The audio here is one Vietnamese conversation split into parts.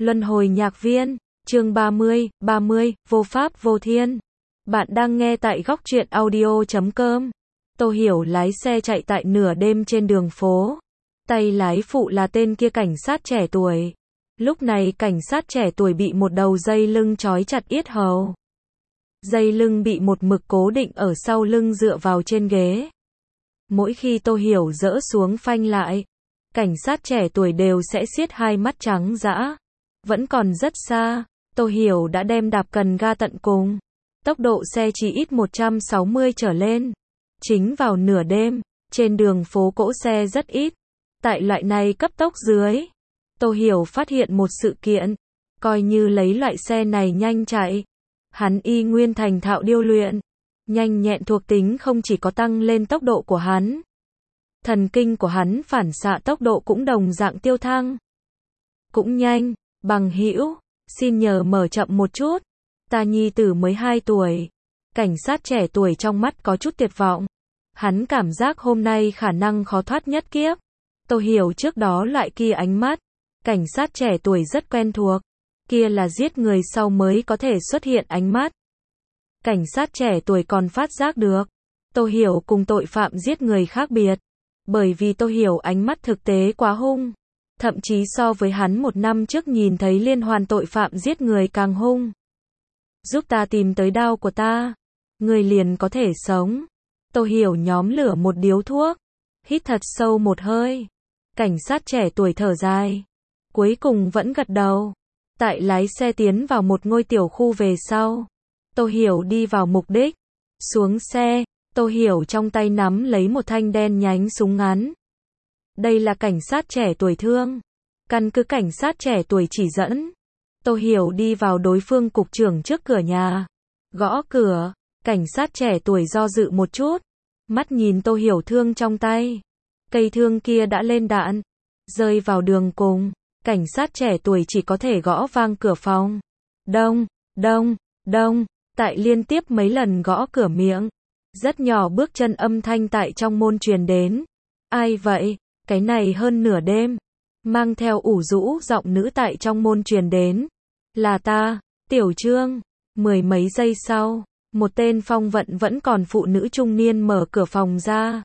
Luân hồi nhạc viên, chương 30, vô pháp vô thiên. Bạn đang nghe tại góc truyện audio.com. Tô Hiểu lái xe chạy tại nửa đêm trên đường phố. Tay lái phụ là tên kia cảnh sát trẻ tuổi. Lúc này cảnh sát trẻ tuổi bị một đầu dây lưng trói chặt yết hầu. Dây lưng bị một mực cố định ở sau lưng dựa vào trên ghế. Mỗi khi Tô Hiểu dỡ xuống phanh lại, cảnh sát trẻ tuổi đều sẽ siết hai mắt trắng dã. Vẫn còn rất xa, Tô Hiểu đã đem đạp cần ga tận cùng. Tốc độ xe chỉ ít 160 trở lên. Chính vào nửa đêm, trên đường phố cỗ xe rất ít. Tại loại này cấp tốc dưới, Tô Hiểu phát hiện một sự kiện. Coi như lấy loại xe này nhanh chạy, hắn y nguyên thành thạo điêu luyện. Nhanh nhẹn thuộc tính không chỉ có tăng lên tốc độ của hắn, thần kinh của hắn phản xạ tốc độ cũng đồng dạng tiêu thăng. Cũng nhanh, bằng hữu, xin nhờ mở chậm một chút. Ta nhi tử mới 2 tuổi. Cảnh sát trẻ tuổi trong mắt có chút tuyệt vọng. Hắn cảm giác hôm nay khả năng khó thoát nhất kiếp. Tô Hiểu trước đó loại kia ánh mắt. Cảnh sát trẻ tuổi rất quen thuộc. Kia là giết người sau mới có thể xuất hiện ánh mắt. Cảnh sát trẻ tuổi còn phát giác được. Tô Hiểu cùng tội phạm giết người khác biệt. Bởi vì Tô Hiểu ánh mắt thực tế quá hung. Thậm chí so với hắn 1 năm trước nhìn thấy liên hoàn tội phạm giết người càng hung. Giúp ta tìm tới đao của ta. Người liền có thể sống. Tô Hiểu nhóm lửa một điếu thuốc. Hít thật sâu một hơi. Cảnh sát trẻ tuổi thở dài. Cuối cùng vẫn gật đầu. Tại lái xe tiến vào một ngôi tiểu khu về sau. Tô Hiểu đi vào mục đích. Xuống xe, Tô Hiểu trong tay nắm lấy một thanh đen nhánh súng ngắn. Đây là cảnh sát trẻ tuổi thương. Căn cứ cảnh sát trẻ tuổi chỉ dẫn. Tô Hiểu đi vào đối phương cục trưởng trước cửa nhà. Gõ cửa, cảnh sát trẻ tuổi do dự một chút. Mắt nhìn Tô Hiểu thương trong tay. Cây thương kia đã lên đạn. Rơi vào đường cùng, cảnh sát trẻ tuổi chỉ có thể gõ vang cửa phòng. Đông, đông, đông. Tại liên tiếp mấy lần gõ cửa miệng. Rất nhỏ bước chân âm thanh tại trong môn truyền đến. Ai vậy? Cái này hơn nửa đêm. Mang theo ủ rũ giọng nữ tại trong môn truyền đến. Là ta, Tiểu Trương. 10 mấy giây sau, một tên phong vận vẫn còn phụ nữ trung niên mở cửa phòng ra.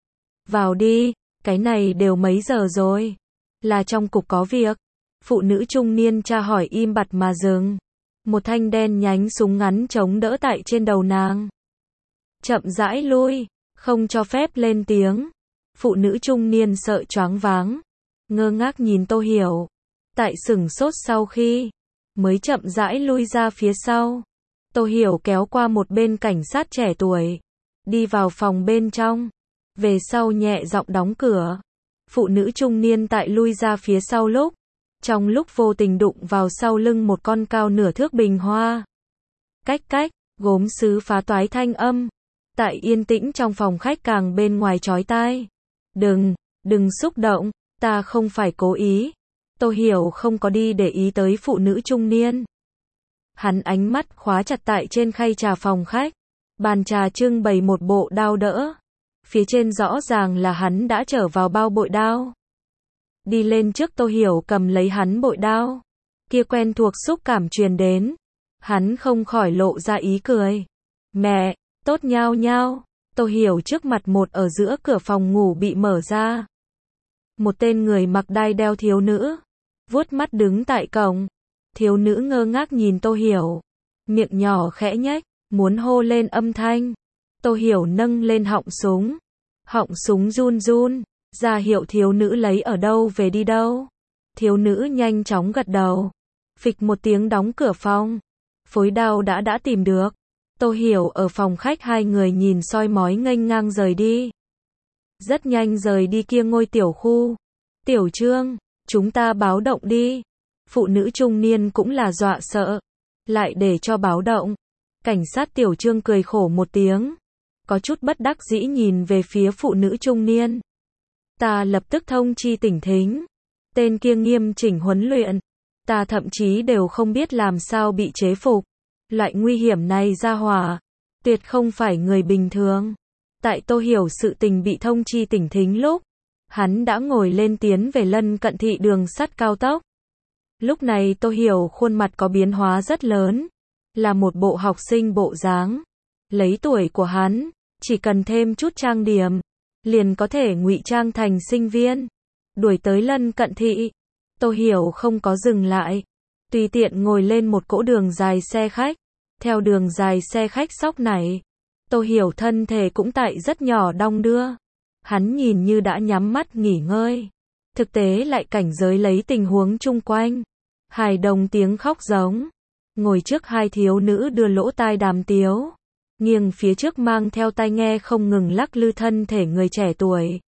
Vào đi, cái này đều mấy giờ rồi? Là trong cục có việc. Phụ nữ trung niên tra hỏi im bặt mà dừng. Một thanh đen nhánh súng ngắn chống đỡ tại trên đầu nàng. Chậm rãi lui, không cho phép lên tiếng. Phụ nữ trung niên sợ choáng váng, ngơ ngác nhìn Tô Hiểu. Tại sửng sốt sau khi, mới chậm rãi lui ra phía sau. Tô Hiểu kéo qua một bên cảnh sát trẻ tuổi, đi vào phòng bên trong. Về sau nhẹ giọng đóng cửa. Phụ nữ trung niên tại lui ra phía sau lúc, trong lúc vô tình đụng vào sau lưng một con cao nửa thước bình hoa. Cách cách, gốm sứ phá toái thanh âm. Tại yên tĩnh trong phòng khách càng bên ngoài chói tai. Đừng xúc động, ta không phải cố ý. Tô Hiểu không có đi để ý tới phụ nữ trung niên. Hắn ánh mắt khóa chặt tại trên khay trà phòng khách. Bàn trà trưng bày một bộ đao đỡ. Phía trên rõ ràng là hắn đã trở vào bao bội đao. Đi lên trước Tô Hiểu cầm lấy hắn bội đao. Kia quen thuộc xúc cảm truyền đến. Hắn không khỏi lộ ra ý cười. Mẹ, tốt nhao nhao. Tô Hiểu trước mặt một ở giữa cửa phòng ngủ bị mở ra. Một tên người mặc đai đeo thiếu nữ. Vuốt mắt đứng tại cổng. Thiếu nữ ngơ ngác nhìn Tô Hiểu. Miệng nhỏ khẽ nhếch, muốn hô lên âm thanh. Tô Hiểu nâng lên họng súng. Họng súng run run. Ra hiệu thiếu nữ lấy ở đâu về đi đâu. Thiếu nữ nhanh chóng gật đầu. Phịch một tiếng đóng cửa phòng. Phối đao đã tìm được. Tô Hiểu ở phòng khách hai người nhìn soi mói nghênh ngang rời đi. Rất nhanh rời đi kia ngôi tiểu khu. Tiểu Trương, chúng ta báo động đi. Phụ nữ trung niên cũng là dọa sợ. Lại để cho báo động. Cảnh sát Tiểu Trương cười khổ một tiếng. Có chút bất đắc dĩ nhìn về phía phụ nữ trung niên. Ta lập tức thông chi tỉnh thính. Tên kia nghiêm chỉnh huấn luyện. Ta thậm chí đều không biết làm sao bị chế phục. Loại nguy hiểm này ra hỏa. Tuyệt không phải người bình thường. Tại Tô Hiểu sự tình bị thông chi tỉnh thính lúc. Hắn đã ngồi lên tiến về lân cận thị đường sắt cao tốc. Lúc này Tô Hiểu khuôn mặt có biến hóa rất lớn, là một bộ học sinh bộ dáng. Lấy tuổi của hắn, chỉ cần thêm chút trang điểm, liền có thể ngụy trang thành sinh viên. Đuổi tới Lân Cận Thị, Tô Hiểu không có dừng lại, tùy tiện ngồi lên một cỗ đường dài xe khách. Theo đường dài xe khách xóc này, Tô Hiểu thân thể cũng tại rất nhỏ đong đưa. Hắn nhìn như đã nhắm mắt nghỉ ngơi, thực tế lại cảnh giới lấy tình huống chung quanh. Hài đồng tiếng khóc giống. Ngồi trước hai thiếu nữ đưa lỗ tai đàm tiếu, nghiêng phía trước mang theo tai nghe không ngừng lắc lư thân thể người trẻ tuổi.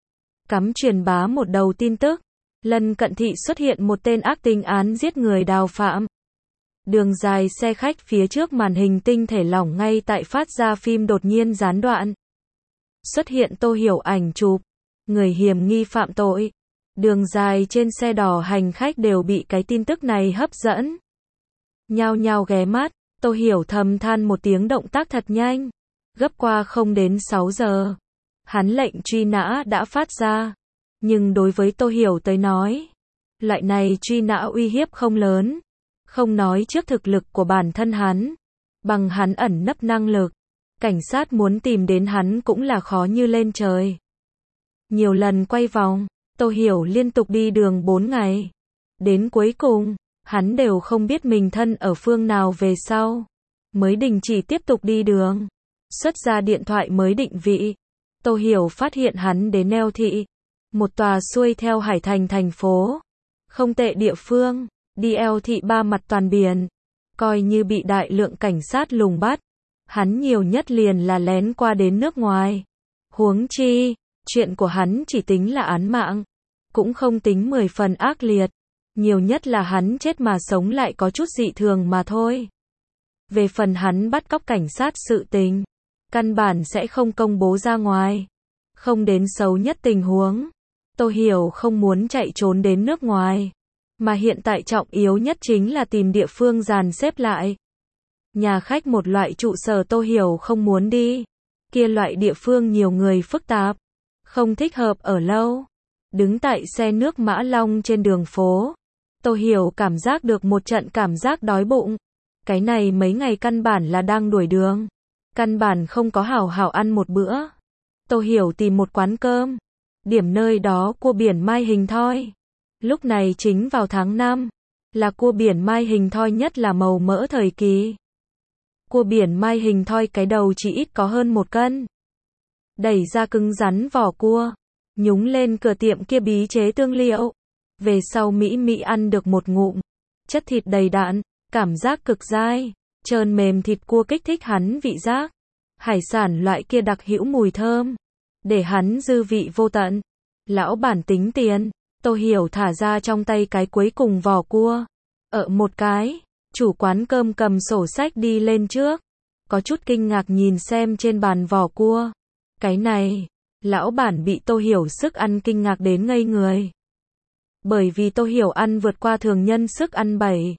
Cắm truyền bá một đầu tin tức, Lân Cận Thị xuất hiện một tên ác tính án giết người Đào Phạm. Đường dài xe khách phía trước màn hình tinh thể lỏng ngay tại phát ra phim đột nhiên gián đoạn. Xuất hiện Tô Hiểu ảnh chụp, người hiểm nghi phạm tội. Đường dài trên xe đỏ hành khách đều bị cái tin tức này hấp dẫn. Nhao nhao ghé mắt, Tô Hiểu thầm than một tiếng, động tác thật nhanh. Gấp qua không đến 6 giờ. Hắn lệnh truy nã đã phát ra. Nhưng đối với Tô Hiểu tới nói, loại này truy nã uy hiếp không lớn. Không nói trước thực lực của bản thân hắn, bằng hắn ẩn nấp năng lực, cảnh sát muốn tìm đến hắn cũng là khó như lên trời. Nhiều lần quay vòng, Tô Hiểu liên tục đi đường 4 ngày. Đến cuối cùng, hắn đều không biết mình thân ở phương nào về sau. Mới đình chỉ tiếp tục đi đường. Xuất ra điện thoại mới định vị. Tô Hiểu phát hiện hắn đến Neo Thị, một tòa xuôi theo Hải Thành thành phố. Không tệ địa phương, đi Eo Thị ba mặt toàn biển. Coi như bị đại lượng cảnh sát lùng bắt, hắn nhiều nhất liền là lén qua đến nước ngoài. Huống chi, chuyện của hắn chỉ tính là án mạng, cũng không tính 10 phần ác liệt. Nhiều nhất là hắn chết mà sống lại có chút dị thường mà thôi. Về phần hắn bắt cóc cảnh sát sự tình, căn bản sẽ không công bố ra ngoài. Không đến xấu nhất tình huống, Tô Hiểu không muốn chạy trốn đến nước ngoài. Mà hiện tại trọng yếu nhất chính là tìm địa phương dàn xếp lại. Nhà khách một loại trụ sở Tô Hiểu không muốn đi. Kia loại địa phương nhiều người phức tạp, không thích hợp ở lâu. Đứng tại xe nước Mã Long trên đường phố, Tô Hiểu cảm giác được một trận cảm giác đói bụng. Cái này mấy ngày căn bản là đang đuổi đường. Căn bản không có hảo hảo ăn một bữa. Tô Hiểu tìm một quán cơm. Điểm nơi đó cua biển mai hình thoi. Lúc này chính vào tháng 5, là cua biển mai hình thoi nhất là màu mỡ thời kỳ. Cua biển mai hình thoi cái đầu chỉ ít có hơn 1 cân. Đẩy ra cứng rắn vỏ cua, nhúng lên cửa tiệm kia bí chế tương liệu. Về sau Mỹ Mỹ ăn được một ngụm, chất thịt đầy đặn, cảm giác cực dai, trơn mềm thịt cua kích thích hắn vị giác. Hải sản loại kia đặc hữu mùi thơm, để hắn dư vị vô tận. Lão bản tính tiền, Tô Hiểu thả ra trong tay cái cuối cùng vỏ cua. Một cái, chủ quán cơm cầm sổ sách đi lên trước, có chút kinh ngạc nhìn xem trên bàn vỏ cua. Cái này, lão bản bị Tô Hiểu sức ăn kinh ngạc đến ngây người. Bởi vì Tô Hiểu ăn vượt qua thường nhân sức ăn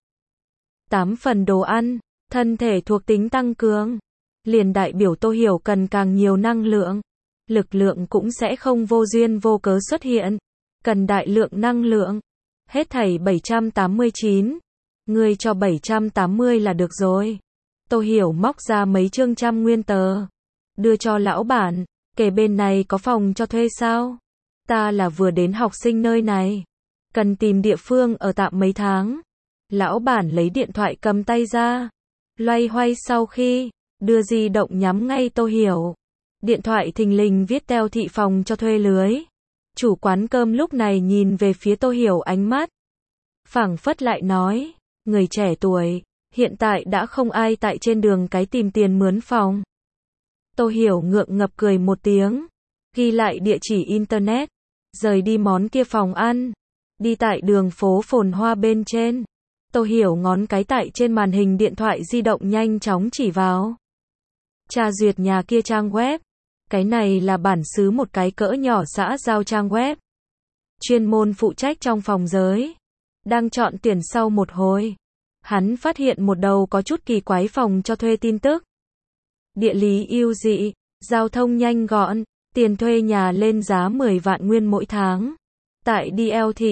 7-8 phần đồ ăn, thân thể thuộc tính tăng cường, liền đại biểu Tô Hiểu cần càng nhiều năng lượng. Lực lượng cũng sẽ không vô duyên vô cớ xuất hiện, cần đại lượng năng lượng. Hết thảy 789, ngươi cho 780 là được rồi. Tô Hiểu móc ra mấy chương trăm nguyên tờ, đưa cho lão bản, kể bên này có phòng cho thuê sao? Ta là vừa đến học sinh nơi này, cần tìm địa phương ở tạm mấy tháng. Lão bản lấy điện thoại cầm tay ra, loay hoay sau khi đưa di động nhắm ngay Tô Hiểu. Điện thoại thình lình viết Teo Thị phòng cho thuê lưới. Chủ quán cơm lúc này nhìn về phía Tô Hiểu, ánh mắt phảng phất lại nói, người trẻ tuổi, hiện tại đã không ai tại trên đường cái tìm tiền mướn phòng. Tô Hiểu ngượng ngập cười một tiếng, ghi lại địa chỉ internet, rời đi món kia phòng ăn, đi tại đường phố phồn hoa bên trên. Tô Hiểu ngón cái tại trên màn hình điện thoại di động nhanh chóng chỉ vào. Tra duyệt nhà kia trang web. Cái này là bản xứ một cái cỡ nhỏ xã giao trang web. Chuyên môn phụ trách trong phòng giới. Đang chọn tuyển sau một hồi, hắn phát hiện một đầu có chút kỳ quái phòng cho thuê tin tức. Địa lý ưu dị, giao thông nhanh gọn, tiền thuê nhà lên giá 10 vạn nguyên mỗi tháng. Tại DL Thị,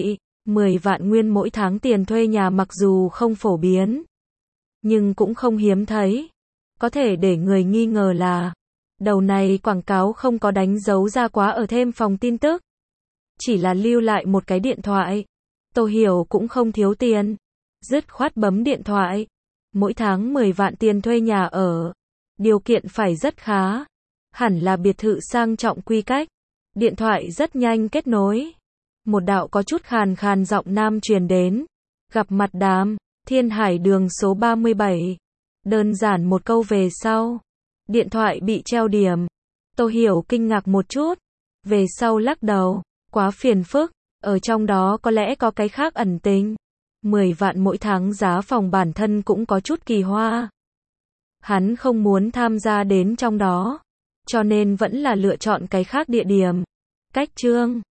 10 vạn nguyên mỗi tháng tiền thuê nhà mặc dù không phổ biến, nhưng cũng không hiếm thấy. Có thể để người nghi ngờ là, đầu này quảng cáo không có đánh dấu ra quá ở thêm phòng tin tức. Chỉ là lưu lại một cái điện thoại. Tô Hiểu cũng không thiếu tiền. Dứt khoát bấm điện thoại. Mỗi tháng 10 vạn tiền thuê nhà ở. Điều kiện phải rất khá. Hẳn là biệt thự sang trọng quy cách. Điện thoại rất nhanh kết nối. Một đạo có chút khàn khàn giọng nam truyền đến. Gặp mặt Đàm, Thiên Hải đường số 37. Đơn giản một câu về sau. Điện thoại bị treo điểm. Tô Hiểu kinh ngạc một chút. Về sau lắc đầu. Quá phiền phức. Ở trong đó có lẽ có cái khác ẩn tình. 10 vạn mỗi tháng giá phòng bản thân cũng có chút kỳ hoa. Hắn không muốn tham gia đến trong đó. Cho nên vẫn là lựa chọn cái khác địa điểm. Cách chương